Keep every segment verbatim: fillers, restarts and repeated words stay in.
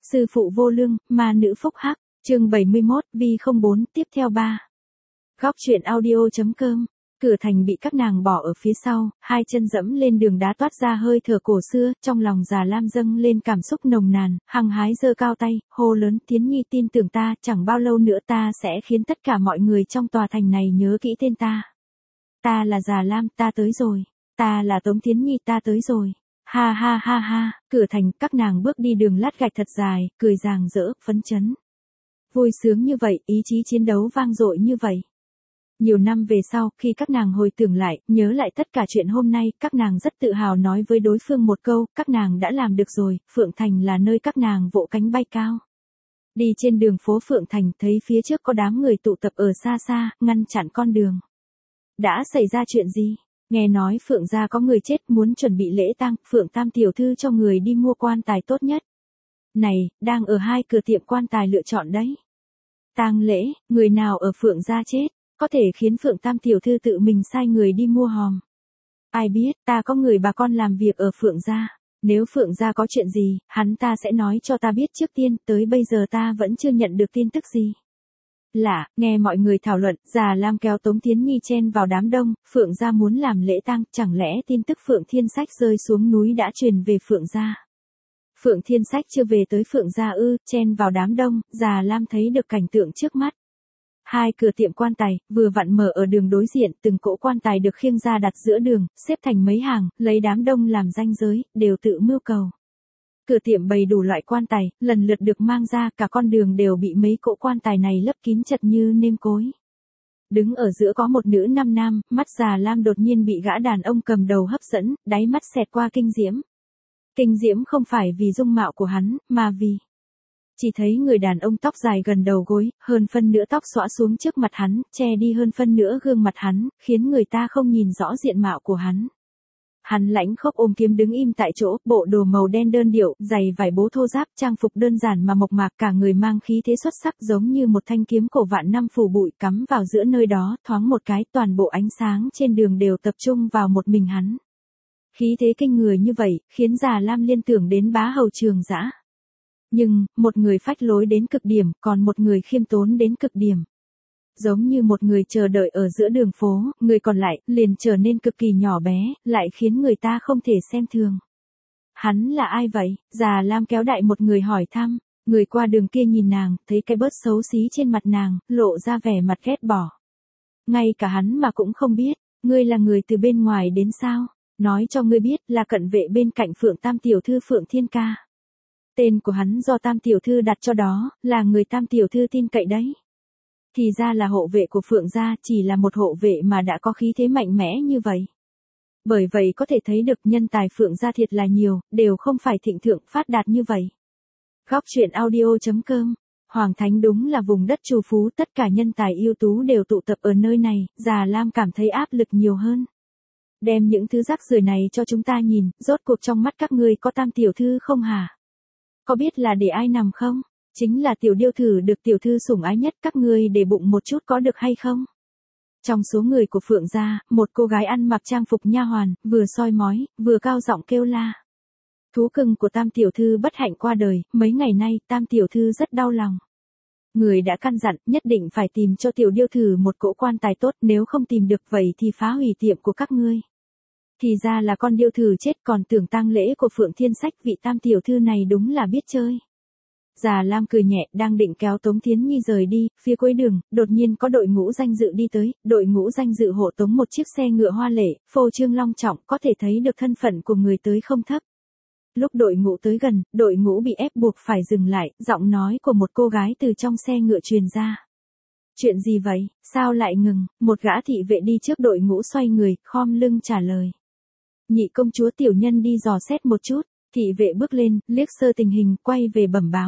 Sư phụ vô lương, ma nữ phúc hắc, chương bảy mươi mốt, vi không bốn, tiếp theo ba. Góc truyện audio.com, cửa thành bị các nàng bỏ ở phía sau, hai chân dẫm lên đường đá toát ra hơi thở cổ xưa, trong lòng Già Lam dâng lên cảm xúc nồng nàn, hăng hái giơ cao tay, hô lớn, Tiến Nhi tin tưởng ta, chẳng bao lâu nữa ta sẽ khiến tất cả mọi người trong tòa thành này nhớ kỹ tên ta. Ta là Già Lam, ta tới rồi. Ta là Tống Tiến Nhi, ta tới rồi. Ha ha ha ha, cửa thành, các nàng bước đi đường lát gạch thật dài, cười ràng rỡ, phấn chấn. Vui sướng như vậy, ý chí chiến đấu vang dội như vậy. Nhiều năm về sau, khi các nàng hồi tưởng lại, nhớ lại tất cả chuyện hôm nay, các nàng rất tự hào nói với đối phương một câu, các nàng đã làm được rồi, Phượng Thành là nơi các nàng vỗ cánh bay cao. Đi trên đường phố Phượng Thành, thấy phía trước có đám người tụ tập ở xa xa, ngăn chặn con đường. Đã xảy ra chuyện gì? Nghe nói Phượng gia có người chết muốn chuẩn bị lễ tang, Phượng Tam tiểu thư cho người đi mua quan tài tốt nhất. Này, đang ở hai cửa tiệm quan tài lựa chọn đấy. Tang lễ, người nào ở Phượng gia chết, có thể khiến Phượng Tam tiểu thư tự mình sai người đi mua hòm. Ai biết, ta có người bà con làm việc ở Phượng gia, nếu Phượng gia có chuyện gì, hắn ta sẽ nói cho ta biết trước tiên, tới bây giờ ta vẫn chưa nhận được tin tức gì. Lạ, nghe mọi người thảo luận, Già Lam kéo Tống Tiến Nhi chen vào đám đông, Phượng gia muốn làm lễ tang, chẳng lẽ tin tức Phượng Thiên Sách rơi xuống núi đã truyền về Phượng gia. Phượng Thiên Sách chưa về tới Phượng gia ư, chen vào đám đông, Già Lam thấy được cảnh tượng trước mắt. Hai cửa tiệm quan tài, vừa vặn mở ở đường đối diện, từng cỗ quan tài được khiêng ra đặt giữa đường, xếp thành mấy hàng, lấy đám đông làm ranh giới, đều tự mưu cầu. Cửa tiệm bày đủ loại quan tài, lần lượt được mang ra, cả con đường đều bị mấy cỗ quan tài này lấp kín chật như nêm cối. Đứng ở giữa có một nữ năm nam, mắt Già Lam đột nhiên bị gã đàn ông cầm đầu hấp dẫn, đáy mắt xẹt qua kinh diễm. Kinh diễm không phải vì dung mạo của hắn, mà vì... Chỉ thấy người đàn ông tóc dài gần đầu gối, hơn phân nửa tóc xõa xuống trước mặt hắn, che đi hơn phân nửa gương mặt hắn, khiến người ta không nhìn rõ diện mạo của hắn. Hắn lãnh khốc ôm kiếm đứng im tại chỗ, bộ đồ màu đen đơn điệu, giày vải bố thô ráp, trang phục đơn giản mà mộc mạc, cả người mang khí thế xuất sắc giống như một thanh kiếm cổ vạn năm phủ bụi cắm vào giữa nơi đó, thoáng một cái, toàn bộ ánh sáng trên đường đều tập trung vào một mình hắn. Khí thế kinh người như vậy, khiến Già Lam liên tưởng đến bá hầu Trường Dã. Nhưng, một người phách lối đến cực điểm, còn một người khiêm tốn đến cực điểm. Giống như một người chờ đợi ở giữa đường phố, người còn lại, liền trở nên cực kỳ nhỏ bé, lại khiến người ta không thể xem thường. Hắn là ai vậy? Già Lam kéo đại một người hỏi thăm, người qua đường kia nhìn nàng, thấy cái bớt xấu xí trên mặt nàng, lộ ra vẻ mặt ghét bỏ. Ngay cả hắn mà cũng không biết, ngươi là người từ bên ngoài đến sao? Nói cho ngươi biết là cận vệ bên cạnh Phượng Tam tiểu thư Phượng Thiên Ca. Tên của hắn do Tam tiểu thư đặt cho đó, là người Tam tiểu thư tin cậy đấy. Thì ra là hộ vệ của Phượng gia, chỉ là một hộ vệ mà đã có khí thế mạnh mẽ như vậy. Bởi vậy có thể thấy được nhân tài Phượng gia thiệt là nhiều, đều không phải thịnh thượng phát đạt như vậy. Góc truyện audio.com, Hoàng Thánh đúng là vùng đất trù phú, tất cả nhân tài ưu tú đều tụ tập ở nơi này, Già Lam cảm thấy áp lực nhiều hơn. Đem những thứ rác rưởi này cho chúng ta nhìn, rốt cuộc trong mắt các ngươi có Tam tiểu thư không hả? Có biết là để ai nằm không? Chính là tiểu điêu thử được tiểu thư sủng ái nhất, các ngươi để bụng một chút có được hay không? Trong số người của Phượng gia, một cô gái ăn mặc trang phục nha hoàn, vừa soi mói, vừa cao giọng kêu la. Thú cưng của Tam tiểu thư bất hạnh qua đời, mấy ngày nay Tam tiểu thư rất đau lòng. Người đã căn dặn nhất định phải tìm cho tiểu điêu thử một cỗ quan tài tốt, nếu không tìm được vậy thì phá hủy tiệm của các ngươi. Thì ra là con điêu thử chết, còn tưởng tang lễ của Phượng Thiên Sách, vị Tam tiểu thư này đúng là biết chơi. Già Lam cười nhẹ, đang định kéo Tống Tiến Nhi rời đi, phía cuối đường, đột nhiên có đội ngũ danh dự đi tới, đội ngũ danh dự hộ tống một chiếc xe ngựa hoa lệ, phô trương long trọng, có thể thấy được thân phận của người tới không thấp. Lúc đội ngũ tới gần, đội ngũ bị ép buộc phải dừng lại, giọng nói của một cô gái từ trong xe ngựa truyền ra. Chuyện gì vậy, sao lại ngừng? Một gã thị vệ đi trước đội ngũ xoay người, khom lưng trả lời. Nhị công chúa tiểu nhân đi dò xét một chút. Thị vệ bước lên, liếc sơ tình hình, quay về bẩm báo.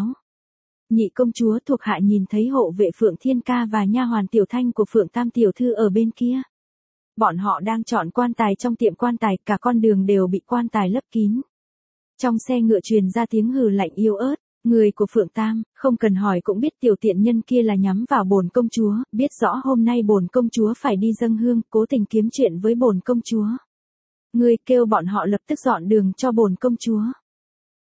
Nhị công chúa thuộc hạ nhìn thấy hộ vệ Phượng Thiên Ca và nha hoàn Tiểu Thanh của Phượng Tam tiểu thư ở bên kia. Bọn họ đang chọn quan tài trong tiệm quan tài, cả con đường đều bị quan tài lấp kín. Trong xe ngựa truyền ra tiếng hừ lạnh yếu ớt, người của Phượng Tam, không cần hỏi cũng biết tiểu tiện nhân kia là nhắm vào bổn công chúa, biết rõ hôm nay bổn công chúa phải đi dâng hương, cố tình kiếm chuyện với bổn công chúa. Ngươi kêu bọn họ lập tức dọn đường cho bổn công chúa.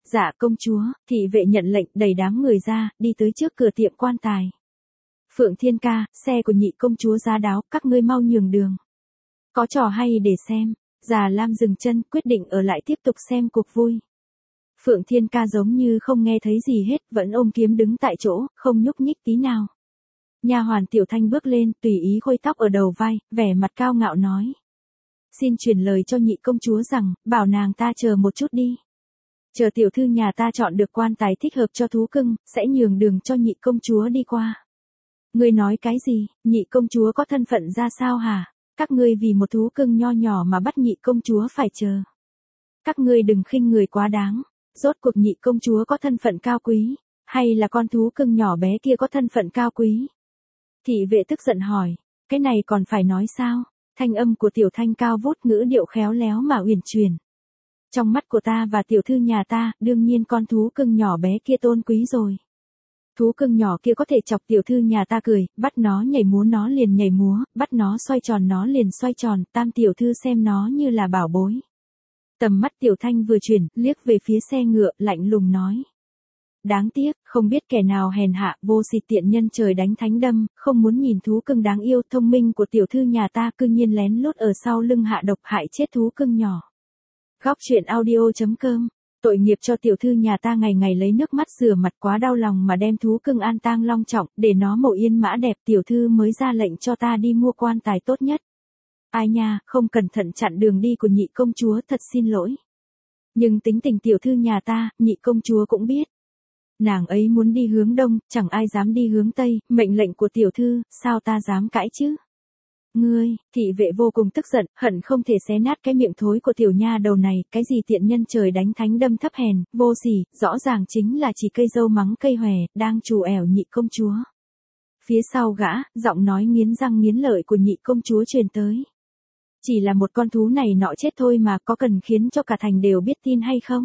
Dạ công chúa, thị vệ nhận lệnh đẩy đám người ra, đi tới trước cửa tiệm quan tài. Phượng Thiên ca, xe của nhị công chúa giá đáo, các ngươi mau nhường đường. Có trò hay để xem. Già Lam dừng chân, quyết định ở lại tiếp tục xem cuộc vui. Phượng Thiên ca giống như không nghe thấy gì hết, vẫn ôm kiếm đứng tại chỗ, không nhúc nhích tí nào. Nha hoàn Tiểu Thanh bước lên, tùy ý khôi tóc ở đầu vai, vẻ mặt cao ngạo nói. Xin truyền lời cho nhị công chúa rằng, bảo nàng ta chờ một chút đi. Chờ tiểu thư nhà ta chọn được quan tài thích hợp cho thú cưng, sẽ nhường đường cho nhị công chúa đi qua. Ngươi nói cái gì, nhị công chúa có thân phận ra sao hả? Các ngươi vì một thú cưng nho nhỏ mà bắt nhị công chúa phải chờ. Các ngươi đừng khinh người quá đáng. Rốt cuộc nhị công chúa có thân phận cao quý, hay là con thú cưng nhỏ bé kia có thân phận cao quý? Thị vệ tức giận hỏi, cái này còn phải nói sao? Thanh âm của Tiểu Thanh cao vút, ngữ điệu khéo léo mà uyển chuyển. Trong mắt của ta và tiểu thư nhà ta, đương nhiên con thú cưng nhỏ bé kia tôn quý rồi. Thú cưng nhỏ kia có thể chọc tiểu thư nhà ta cười, bắt nó nhảy múa nó liền nhảy múa, bắt nó xoay tròn nó liền xoay tròn, tam tiểu thư xem nó như là bảo bối. Tầm mắt Tiểu Thanh vừa chuyển, liếc về phía xe ngựa, lạnh lùng nói. Đáng tiếc, không biết kẻ nào hèn hạ, vô sỉ tiện nhân trời đánh thánh đâm, không muốn nhìn thú cưng đáng yêu thông minh của tiểu thư nhà ta cư nhiên lén lút ở sau lưng hạ độc hại chết thú cưng nhỏ. Góc truyện audio chấm com. Tội nghiệp cho tiểu thư nhà ta ngày ngày lấy nước mắt rửa mặt, quá đau lòng mà đem thú cưng an tang long trọng, để nó mộ yên mã đẹp, tiểu thư mới ra lệnh cho ta đi mua quan tài tốt nhất. Ai nha, không cẩn thận chặn đường đi của nhị công chúa, thật xin lỗi. Nhưng tính tình tiểu thư nhà ta, nhị công chúa cũng biết. Nàng ấy muốn đi hướng đông, chẳng ai dám đi hướng tây, mệnh lệnh của tiểu thư, sao ta dám cãi chứ? Ngươi, thị vệ vô cùng tức giận, hận không thể xé nát cái miệng thối của tiểu nha đầu này, cái gì tiện nhân trời đánh thánh đâm thấp hèn, vô sỉ, rõ ràng chính là chỉ cây dâu mắng cây hòe, đang trù ẻo nhị công chúa. Phía sau gã, giọng nói nghiến răng nghiến lợi của nhị công chúa truyền tới. Chỉ là một con thú này nọ chết thôi mà, có cần khiến cho cả thành đều biết tin hay không?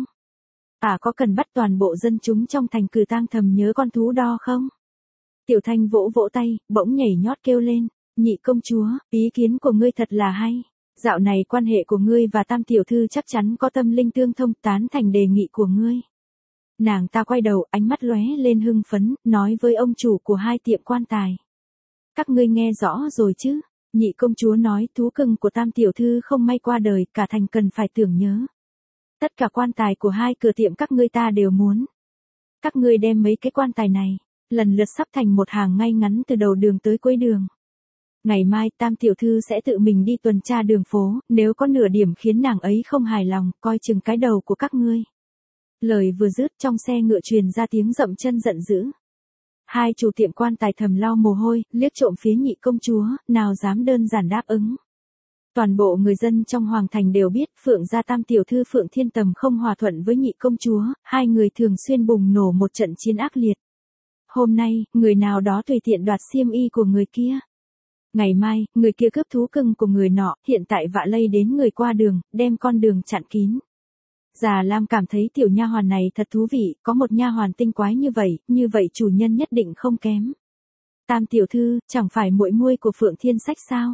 À có cần bắt toàn bộ dân chúng trong thành cử tang thầm nhớ con thú đo không? Tiểu Thanh vỗ vỗ tay, bỗng nhảy nhót kêu lên. Nhị công chúa, ý kiến của ngươi thật là hay. Dạo này quan hệ của ngươi và tam tiểu thư chắc chắn có tâm linh tương thông, tán thành đề nghị của ngươi. Nàng ta quay đầu, ánh mắt lóe lên hưng phấn, nói với ông chủ của hai tiệm quan tài. Các ngươi nghe rõ rồi chứ? Nhị công chúa nói thú cưng của tam tiểu thư không may qua đời, cả thành cần phải tưởng nhớ. Tất cả quan tài của hai cửa tiệm các ngươi ta đều muốn. Các ngươi đem mấy cái quan tài này, lần lượt sắp thành một hàng ngay ngắn từ đầu đường tới cuối đường. Ngày mai tam tiểu thư sẽ tự mình đi tuần tra đường phố, nếu có nửa điểm khiến nàng ấy không hài lòng, coi chừng cái đầu của các ngươi. Lời vừa dứt, trong xe ngựa truyền ra tiếng dậm chân giận dữ. Hai chủ tiệm quan tài thầm lau mồ hôi, liếc trộm phía nhị công chúa, nào dám đơn giản đáp ứng. Toàn bộ người dân trong hoàng thành đều biết Phượng gia tam tiểu thư Phượng Thiên Tầm không hòa thuận với nhị công chúa, hai người thường xuyên bùng nổ một trận chiến ác liệt. Hôm nay, người nào đó tùy tiện đoạt xiêm y của người kia. Ngày mai, người kia cướp thú cưng của người nọ, hiện tại vạ lây đến người qua đường, đem con đường chặn kín. Già Lam cảm thấy tiểu nha hoàn này thật thú vị, có một nha hoàn tinh quái như vậy, như vậy chủ nhân nhất định không kém. Tam tiểu thư, chẳng phải muội muội của Phượng Thiên Sách sao?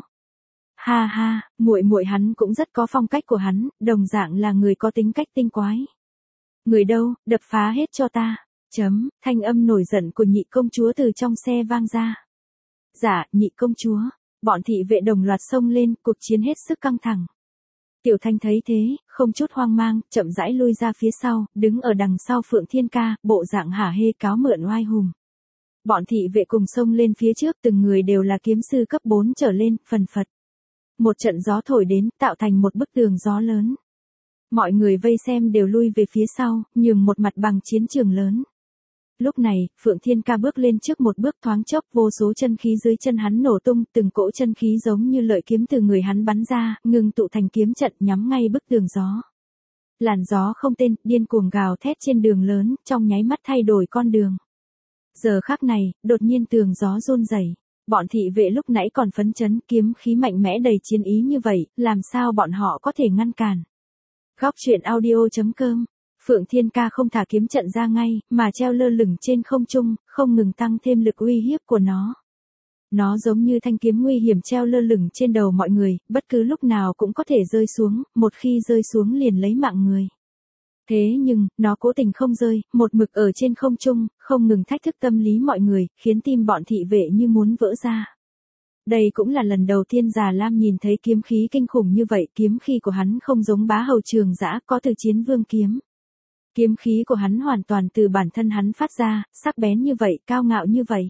Ha ha, muội muội hắn cũng rất có phong cách của hắn, đồng dạng là người có tính cách tinh quái. Người đâu, đập phá hết cho ta. Chấm, thanh âm nổi giận của nhị công chúa từ trong xe vang ra. Dạ, nhị công chúa, bọn thị vệ đồng loạt xông lên, cuộc chiến hết sức căng thẳng. Tiểu Thanh thấy thế, không chút hoang mang, chậm rãi lui ra phía sau, đứng ở đằng sau Phượng Thiên ca, bộ dạng hả hê cáo mượn oai hùng. Bọn thị vệ cùng xông lên phía trước, từng người đều là kiếm sư cấp bốn trở lên, phần phật. Một trận gió thổi đến, tạo thành một bức tường gió lớn. Mọi người vây xem đều lui về phía sau, nhường một mặt bằng chiến trường lớn. Lúc này, Phượng Thiên ca bước lên trước một bước, thoáng chốc vô số chân khí dưới chân hắn nổ tung, từng cỗ chân khí giống như lợi kiếm từ người hắn bắn ra, ngừng tụ thành kiếm trận nhắm ngay bức tường gió. Làn gió không tên, điên cuồng gào thét trên đường lớn, trong nháy mắt thay đổi con đường. Giờ khắc này, đột nhiên tường gió run rẩy. Bọn thị vệ lúc nãy còn phấn chấn, kiếm khí mạnh mẽ đầy chiến ý như vậy, làm sao bọn họ có thể ngăn cản. Góc truyện audio chấm com. Phượng Thiên ca không thả kiếm trận ra ngay, mà treo lơ lửng trên không trung, không ngừng tăng thêm lực uy hiếp của nó. Nó giống như thanh kiếm nguy hiểm treo lơ lửng trên đầu mọi người, bất cứ lúc nào cũng có thể rơi xuống, một khi rơi xuống liền lấy mạng người. Thế nhưng, nó cố tình không rơi, một mực ở trên không trung, không ngừng thách thức tâm lý mọi người, khiến tim bọn thị vệ như muốn vỡ ra. Đây cũng là lần đầu tiên Già Lam nhìn thấy kiếm khí kinh khủng như vậy, kiếm khí của hắn không giống bá hầu Trường Dã có từ chiến vương kiếm. Kiếm khí của hắn hoàn toàn từ bản thân hắn phát ra, sắc bén như vậy, cao ngạo như vậy.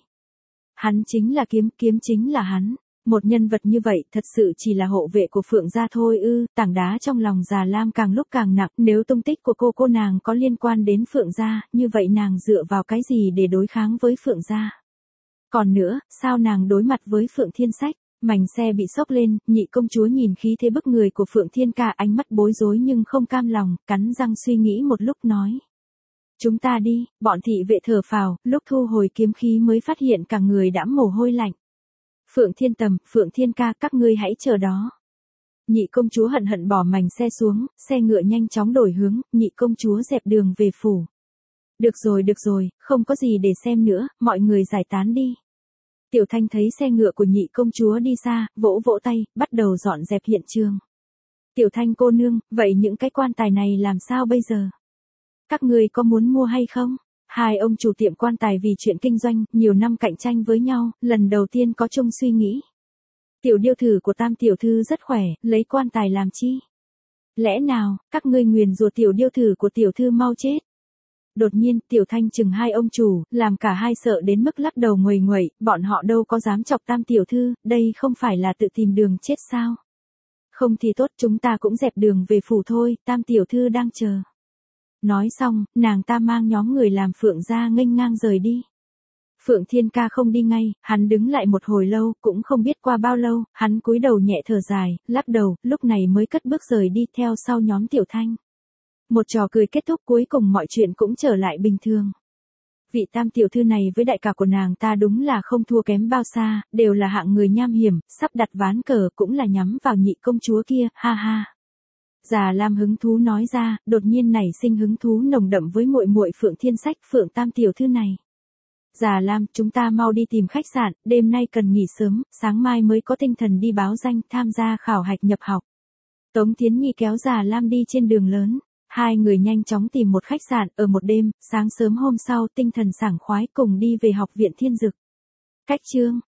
Hắn chính là kiếm, kiếm chính là hắn. Một nhân vật như vậy thật sự chỉ là hộ vệ của Phượng gia thôi ư, tảng đá trong lòng Già Lam càng lúc càng nặng, nếu tung tích của cô cô nàng có liên quan đến Phượng gia, như vậy nàng dựa vào cái gì để đối kháng với Phượng gia? Còn nữa, sao nàng đối mặt với Phượng Thiên Sách? Mảnh xe bị sốc lên, nhị công chúa nhìn khí thế bức người của Phượng Thiên Ca, ánh mắt bối rối nhưng không cam lòng, cắn răng suy nghĩ một lúc nói. Chúng ta đi, bọn thị vệ thở phào, lúc thu hồi kiếm khí mới phát hiện cả người đã mồ hôi lạnh. Phượng Thiên Tầm, Phượng Thiên Ca, các ngươi hãy chờ đó. Nhị công chúa hận hận bỏ mảnh xe xuống, xe ngựa nhanh chóng đổi hướng, nhị công chúa dẹp đường về phủ. Được rồi được rồi, không có gì để xem nữa, mọi người giải tán đi. Tiểu Thanh thấy xe ngựa của nhị công chúa đi xa, vỗ vỗ tay, bắt đầu dọn dẹp hiện trường. Tiểu Thanh cô nương, vậy những cái quan tài này làm sao bây giờ? Các người có muốn mua hay không? Hai ông chủ tiệm quan tài vì chuyện kinh doanh, nhiều năm cạnh tranh với nhau, lần đầu tiên có chung suy nghĩ. Tiểu điêu thử của Tam tiểu thư rất khỏe, lấy quan tài làm chi? Lẽ nào, các ngươi nguyền rủa tiểu điêu thử của tiểu thư mau chết? Đột nhiên, Tiểu Thanh chừng hai ông chủ, làm cả hai sợ đến mức lắc đầu nguầy nguậy, bọn họ đâu có dám chọc Tam tiểu thư, đây không phải là tự tìm đường chết sao? Không thì tốt, chúng ta cũng dẹp đường về phủ thôi, Tam tiểu thư đang chờ. Nói xong, nàng ta mang nhóm người làm Phượng gia nghênh ngang rời đi. Phượng Thiên Ca không đi ngay, hắn đứng lại một hồi lâu, cũng không biết qua bao lâu, hắn cúi đầu nhẹ thở dài, lắc đầu, lúc này mới cất bước rời đi theo sau nhóm Tiểu Thanh. Một trò cười kết thúc, cuối cùng mọi chuyện cũng trở lại bình thường. Vị Tam tiểu thư này với đại ca của nàng ta đúng là không thua kém bao xa, đều là hạng người nham hiểm, sắp đặt ván cờ cũng là nhắm vào nhị công chúa kia, ha ha. Già Lam hứng thú nói ra, đột nhiên nảy sinh hứng thú nồng đậm với muội muội Phượng Thiên Sách, Phượng Tam tiểu thư này. Già Lam, chúng ta mau đi tìm khách sạn, đêm nay cần nghỉ sớm, sáng mai mới có tinh thần đi báo danh, tham gia khảo hạch nhập học. Tống Thiến Nhi kéo Già Lam đi trên đường lớn. Hai người nhanh chóng tìm một khách sạn, ở một đêm, sáng sớm hôm sau tinh thần sảng khoái cùng đi về học viện Thiên Dực. Cách chương